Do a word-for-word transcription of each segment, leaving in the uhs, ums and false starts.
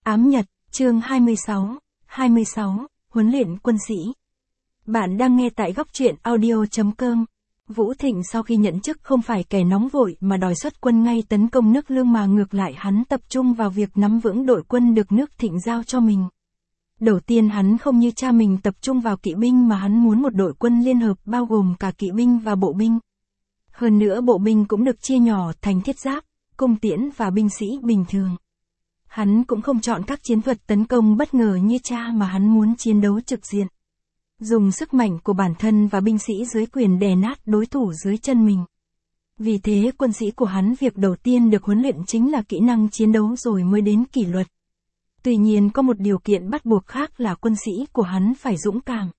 Ám Nhật, chương hai mươi sáu, hai mươi sáu, huấn luyện quân sĩ. Bạn đang nghe tại góc truyện audio chấm com. Vũ Thịnh sau khi nhận chức không phải kẻ nóng vội mà đòi xuất quân ngay tấn công nước Lương mà ngược lại hắn tập trung vào việc nắm vững đội quân được nước Thịnh giao cho mình. Đầu tiên hắn không như cha mình tập trung vào kỵ binh mà hắn muốn một đội quân liên hợp bao gồm cả kỵ binh và bộ binh. Hơn nữa bộ binh cũng được chia nhỏ thành thiết giáp, cung tiễn và binh sĩ bình thường. Hắn cũng không chọn các chiến thuật tấn công bất ngờ như cha mà hắn muốn chiến đấu trực diện. Dùng sức mạnh của bản thân và binh sĩ dưới quyền đè nát đối thủ dưới chân mình. Vì thế quân sĩ của hắn việc đầu tiên được huấn luyện chính là kỹ năng chiến đấu rồi mới đến kỷ luật. Tuy nhiên có một điều kiện bắt buộc khác là quân sĩ của hắn phải dũng cảm.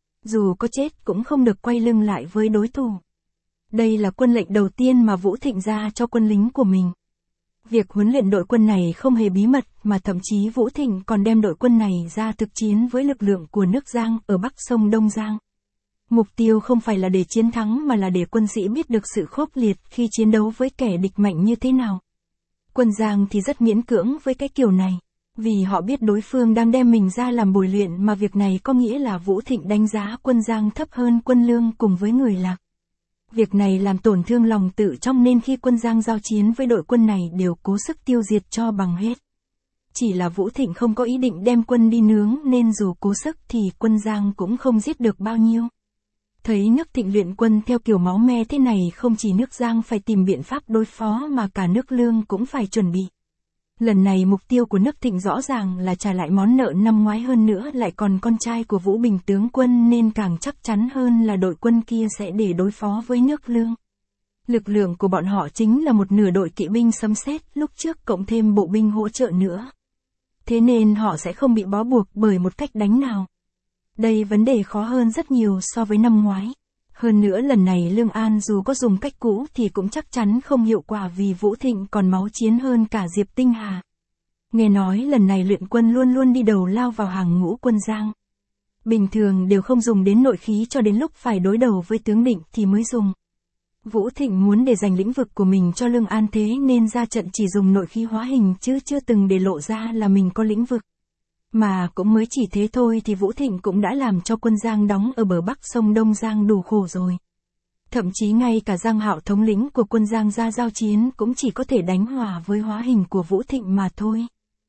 Dù có chết cũng không được quay lưng lại với đối thủ. Đây là quân lệnh đầu tiên mà Vũ Thịnh ra cho quân lính của mình. Việc huấn luyện đội quân này không hề bí mật mà thậm chí Vũ Thịnh còn đem đội quân này ra thực chiến với lực lượng của nước Giang ở bắc sông Đông Giang. Mục tiêu không phải là để chiến thắng mà là để quân sĩ biết được sự khốc liệt khi chiến đấu với kẻ địch mạnh như thế nào. Quân Giang thì rất miễn cưỡng với cái kiểu này, vì họ biết đối phương đang đem mình ra làm bồi luyện mà việc này có nghĩa là Vũ Thịnh đánh giá quân Giang thấp hơn quân Lương cùng với người Lạc. Việc này làm tổn thương lòng tự trọng nên khi quân Giang giao chiến với đội quân này đều cố sức tiêu diệt cho bằng hết. Chỉ là Vũ Thịnh không có ý định đem quân đi nướng nên dù cố sức thì quân Giang cũng không giết được bao nhiêu. Thấy nước Thịnh luyện quân theo kiểu máu me thế này không chỉ nước Giang phải tìm biện pháp đối phó mà cả nước Lương cũng phải chuẩn bị. Lần này mục tiêu của nước Thịnh rõ ràng là trả lại món nợ năm ngoái hơn nữa lại còn con trai của Vũ Bình tướng quân nên càng chắc chắn hơn là đội quân kia sẽ để đối phó với nước Lương. Lực lượng của bọn họ chính là một nửa đội kỵ binh sấm sét lúc trước cộng thêm bộ binh hỗ trợ nữa. Thế nên họ sẽ không bị bó buộc bởi một cách đánh nào. Đây vấn đề khó hơn rất nhiều so với năm ngoái. Hơn nữa lần này Lương An dù có dùng cách cũ thì cũng chắc chắn không hiệu quả vì Vũ Thịnh còn máu chiến hơn cả Diệp Tinh Hà. Nghe nói lần này luyện quân luôn luôn đi đầu lao vào hàng ngũ quân Giang. Bình thường đều không dùng đến nội khí cho đến lúc phải đối đầu với tướng Định thì mới dùng. Vũ Thịnh muốn để giành lĩnh vực của mình cho Lương An thế nên ra trận chỉ dùng nội khí hóa hình chứ chưa từng để lộ ra là mình có lĩnh vực. Mà cũng mới chỉ thế thôi thì Vũ Thịnh cũng đã làm cho quân Giang đóng ở bờ bắc sông Đông Giang đủ khổ rồi. Thậm chí ngay cả Giang Hạo thống lĩnh của quân Giang ra giao chiến cũng chỉ có thể đánh hòa với hóa hình của Vũ Thịnh mà thôi.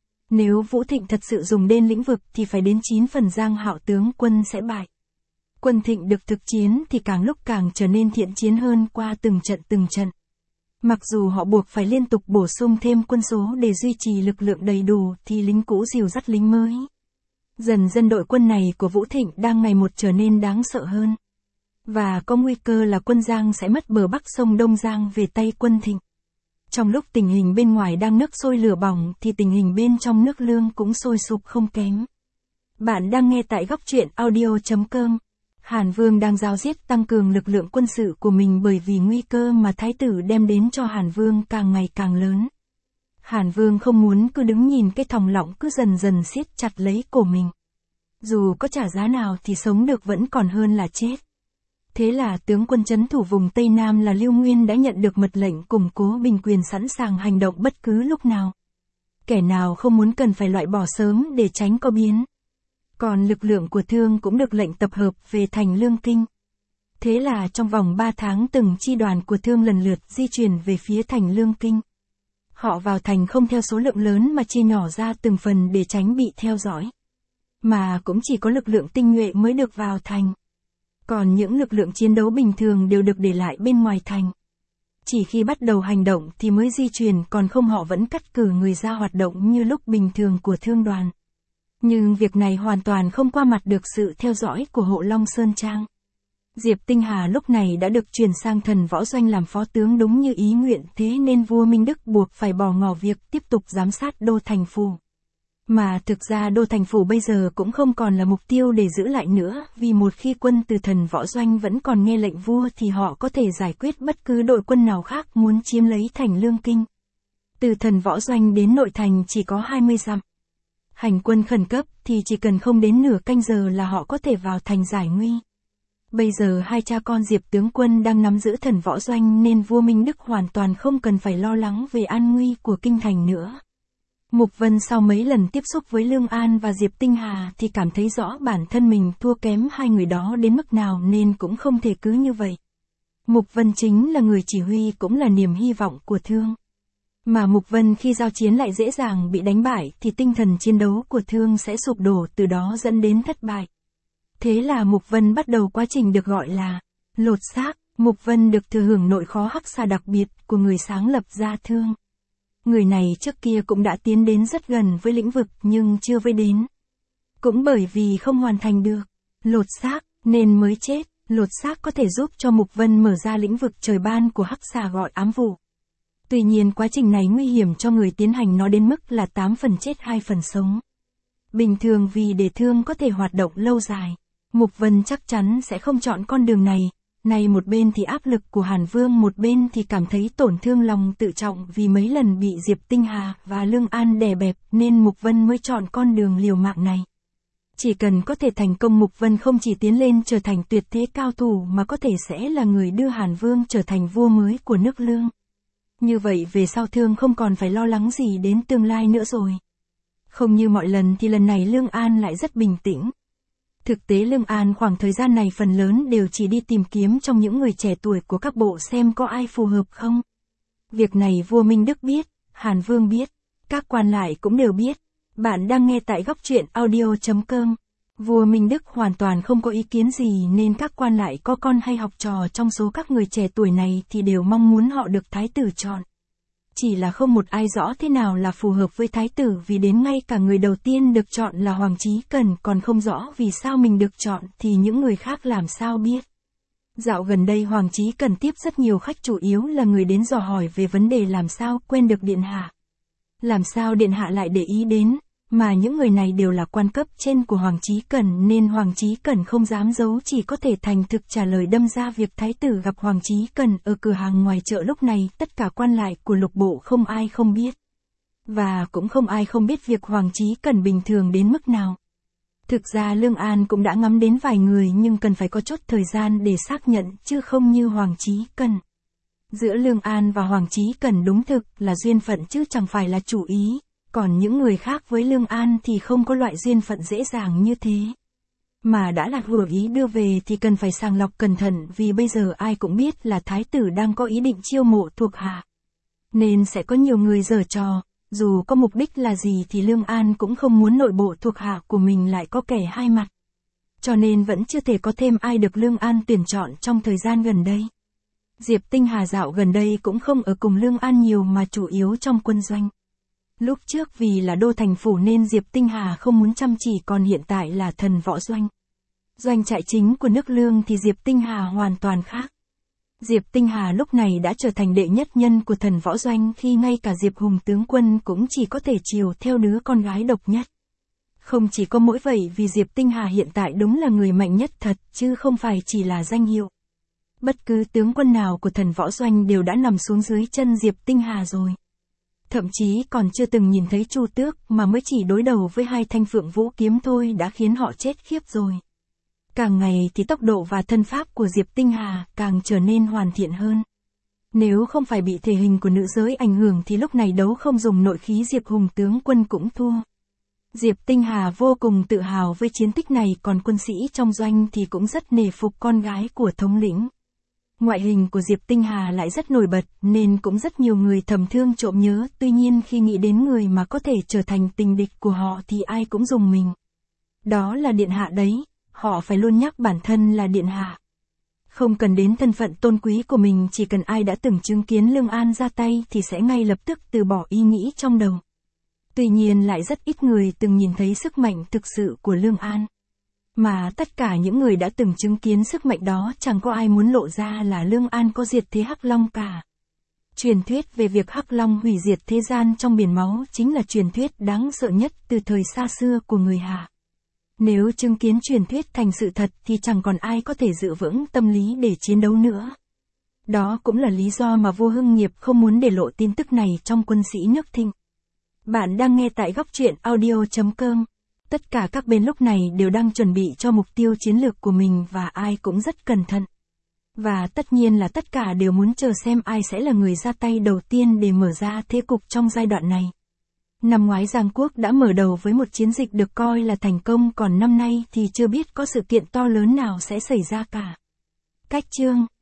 Nếu Vũ Thịnh thật sự dùng đến lĩnh vực thì phải đến chín phần Giang Hạo tướng quân sẽ bại. Quân Thịnh được thực chiến thì càng lúc càng trở nên thiện chiến hơn qua từng trận từng trận. Mặc dù họ buộc phải liên tục bổ sung thêm quân số để duy trì lực lượng đầy đủ thì lính cũ dìu dắt lính mới. Dần dần đội quân này của Vũ Thịnh đang ngày một trở nên đáng sợ hơn. Và có nguy cơ là quân Giang sẽ mất bờ bắc sông Đông Giang về tay quân Thịnh. Trong lúc tình hình bên ngoài đang nước sôi lửa bỏng thì tình hình bên trong nước Lương cũng sôi sục không kém. Bạn đang nghe tại góc truyện audio chấm com. Hàn Vương đang rao riết tăng cường lực lượng quân sự của mình bởi vì nguy cơ mà Thái tử đem đến cho Hàn Vương càng ngày càng lớn. Hàn Vương không muốn cứ đứng nhìn cái thòng lọng cứ dần dần siết chặt lấy cổ mình. Dù có trả giá nào thì sống được vẫn còn hơn là chết. Thế là tướng quân trấn thủ vùng Tây Nam là Lưu Nguyên đã nhận được mật lệnh củng cố binh quyền sẵn sàng hành động bất cứ lúc nào. Kẻ nào không muốn cần phải loại bỏ sớm để tránh có biến. Còn lực lượng của Thương cũng được lệnh tập hợp về thành Lương Kinh. Thế là trong vòng ba tháng từng chi đoàn của Thương lần lượt di chuyển về phía thành Lương Kinh. Họ vào thành không theo số lượng lớn mà chia nhỏ ra từng phần để tránh bị theo dõi. Mà cũng chỉ có lực lượng tinh nhuệ mới được vào thành. Còn những lực lượng chiến đấu bình thường đều được để lại bên ngoài thành. Chỉ khi bắt đầu hành động thì mới di chuyển còn không họ vẫn cắt cử người ra hoạt động như lúc bình thường của Thương đoàn. Nhưng việc này hoàn toàn không qua mặt được sự theo dõi của Hộ Long Sơn Trang. Diệp Tinh Hà lúc này đã được chuyển sang Thần Võ Doanh làm phó tướng đúng như ý nguyện thế nên vua Minh Đức buộc phải bỏ ngỏ việc tiếp tục giám sát Đô Thành Phủ. Mà thực ra Đô Thành Phủ bây giờ cũng không còn là mục tiêu để giữ lại nữa vì một khi quân từ Thần Võ Doanh vẫn còn nghe lệnh vua thì họ có thể giải quyết bất cứ đội quân nào khác muốn chiếm lấy thành Lương Kinh. Từ Thần Võ Doanh đến nội thành chỉ có hai mươi dặm. Hành quân khẩn cấp thì chỉ cần không đến nửa canh giờ là họ có thể vào thành giải nguy. Bây giờ hai cha con Diệp tướng quân đang nắm giữ Thần Võ Doanh nên vua Minh Đức hoàn toàn không cần phải lo lắng về an nguy của kinh thành nữa. Mục Vân sau mấy lần tiếp xúc với Lương An và Diệp Tinh Hà thì cảm thấy rõ bản thân mình thua kém hai người đó đến mức nào nên cũng không thể cứ như vậy. Mục Vân chính là người chỉ huy cũng là niềm hy vọng của Thương. Mà Mục Vân khi giao chiến lại dễ dàng bị đánh bại thì tinh thần chiến đấu của Thương sẽ sụp đổ, từ đó dẫn đến thất bại. Thế là Mục Vân bắt đầu quá trình được gọi là lột xác. Mục Vân được thừa hưởng nội khó hắc xà đặc biệt của người sáng lập ra Thương. Người này trước kia cũng đã tiến đến rất gần với lĩnh vực nhưng chưa với đến. Cũng bởi vì không hoàn thành được lột xác nên mới chết. Lột xác có thể giúp cho Mục Vân mở ra lĩnh vực trời ban của hắc xà gọi ám vụ. Tuy nhiên quá trình này nguy hiểm cho người tiến hành nó đến mức là tám phần chết hai phần sống. Bình thường vì để Thương có thể hoạt động lâu dài, Mục Vân chắc chắn sẽ không chọn con đường này. Này một bên thì áp lực của Hàn Vương, một bên thì cảm thấy tổn thương lòng tự trọng vì mấy lần bị Diệp Tinh Hà và Lương An đè bẹp nên Mục Vân mới chọn con đường liều mạng này. Chỉ cần có thể thành công, Mục Vân không chỉ tiến lên trở thành tuyệt thế cao thủ mà có thể sẽ là người đưa Hàn Vương trở thành vua mới của nước Lương. Như vậy về sau Thương không còn phải lo lắng gì đến tương lai nữa rồi. Không như mọi lần thì lần này Lương An lại rất bình tĩnh. Thực tế Lương An khoảng thời gian này phần lớn đều chỉ đi tìm kiếm trong những người trẻ tuổi của các bộ xem có ai phù hợp không. Việc này vua Minh Đức biết, Hàn Vương biết, các quan lại cũng đều biết. Bạn đang nghe tại góc truyện audio chấm com. Vua Minh Đức hoàn toàn không có ý kiến gì nên các quan lại có con hay học trò trong số các người trẻ tuổi này thì đều mong muốn họ được thái tử chọn. Chỉ là không một ai rõ thế nào là phù hợp với thái tử, vì đến ngay cả người đầu tiên được chọn là Hoàng Chí Cẩn còn không rõ vì sao mình được chọn thì những người khác làm sao biết. Dạo gần đây Hoàng Chí Cẩn tiếp rất nhiều khách, chủ yếu là người đến dò hỏi về vấn đề làm sao quen được điện hạ. Làm sao điện hạ lại để ý đến, mà những người này đều là quan cấp trên của Hoàng Chí Cẩn nên Hoàng Chí Cẩn không dám giấu, chỉ có thể thành thực trả lời, đâm ra việc thái tử gặp Hoàng Chí Cẩn ở cửa hàng ngoài chợ lúc này tất cả quan lại của lục bộ không ai không biết. Và cũng không ai không biết việc Hoàng Chí Cẩn bình thường đến mức nào. Thực ra Lương An cũng đã ngắm đến vài người nhưng cần phải có chốt thời gian để xác nhận chứ không như Hoàng Chí Cẩn. Giữa Lương An và Hoàng Chí Cẩn đúng thực là duyên phận chứ chẳng phải là chủ ý. Còn những người khác với Lương An thì không có loại duyên phận dễ dàng như thế. Mà đã là vừa ý đưa về thì cần phải sàng lọc cẩn thận, vì bây giờ ai cũng biết là thái tử đang có ý định chiêu mộ thuộc hạ. Nên sẽ có nhiều người giở trò, dù có mục đích là gì thì Lương An cũng không muốn nội bộ thuộc hạ của mình lại có kẻ hai mặt. Cho nên vẫn chưa thể có thêm ai được Lương An tuyển chọn trong thời gian gần đây. Diệp Tinh Hà dạo gần đây cũng không ở cùng Lương An nhiều mà chủ yếu trong quân doanh. Lúc trước vì là đô thành phủ nên Diệp Tinh Hà không muốn chăm chỉ, còn hiện tại là thần võ doanh. Doanh trại chính của nước Lương thì Diệp Tinh Hà hoàn toàn khác. Diệp Tinh Hà lúc này đã trở thành đệ nhất nhân của thần võ doanh, khi ngay cả Diệp Hùng tướng quân cũng chỉ có thể chiều theo đứa con gái độc nhất. Không chỉ có mỗi vậy, vì Diệp Tinh Hà hiện tại đúng là người mạnh nhất thật chứ không phải chỉ là danh hiệu. Bất cứ tướng quân nào của thần võ doanh đều đã nằm xuống dưới chân Diệp Tinh Hà rồi. Thậm chí còn chưa từng nhìn thấy Chu Tước mà mới chỉ đối đầu với hai thanh phượng vũ kiếm thôi đã khiến họ chết khiếp rồi. Càng ngày thì tốc độ và thân pháp của Diệp Tinh Hà càng trở nên hoàn thiện hơn. Nếu không phải bị thể hình của nữ giới ảnh hưởng thì lúc này đấu không dùng nội khí Diệp Hùng tướng quân cũng thua. Diệp Tinh Hà vô cùng tự hào với chiến tích này, còn quân sĩ trong doanh thì cũng rất nể phục con gái của thống lĩnh. Ngoại hình của Diệp Tinh Hà lại rất nổi bật nên cũng rất nhiều người thầm thương trộm nhớ, tuy nhiên khi nghĩ đến người mà có thể trở thành tình địch của họ thì ai cũng rùng mình. Đó là điện hạ đấy, họ phải luôn nhắc bản thân là điện hạ. Không cần đến thân phận tôn quý của mình, chỉ cần ai đã từng chứng kiến Lương An ra tay thì sẽ ngay lập tức từ bỏ ý nghĩ trong đầu. Tuy nhiên lại rất ít người từng nhìn thấy sức mạnh thực sự của Lương An. Mà tất cả những người đã từng chứng kiến sức mạnh đó chẳng có ai muốn lộ ra là Lương An có diệt thế Hắc Long cả. Truyền thuyết về việc Hắc Long hủy diệt thế gian trong biển máu chính là truyền thuyết đáng sợ nhất từ thời xa xưa của người Hạ. Nếu chứng kiến truyền thuyết thành sự thật thì chẳng còn ai có thể giữ vững tâm lý để chiến đấu nữa. Đó cũng là lý do mà vua Hưng Nghiệp không muốn để lộ tin tức này trong quân sĩ nước Thịnh. Bạn đang nghe tại góc truyện audio chấm com. Tất cả các bên lúc này đều đang chuẩn bị cho mục tiêu chiến lược của mình và ai cũng rất cẩn thận. Và tất nhiên là tất cả đều muốn chờ xem ai sẽ là người ra tay đầu tiên để mở ra thế cục trong giai đoạn này. Năm ngoái Giang Quốc đã mở đầu với một chiến dịch được coi là thành công, còn năm nay thì chưa biết có sự kiện to lớn nào sẽ xảy ra cả. Cách chương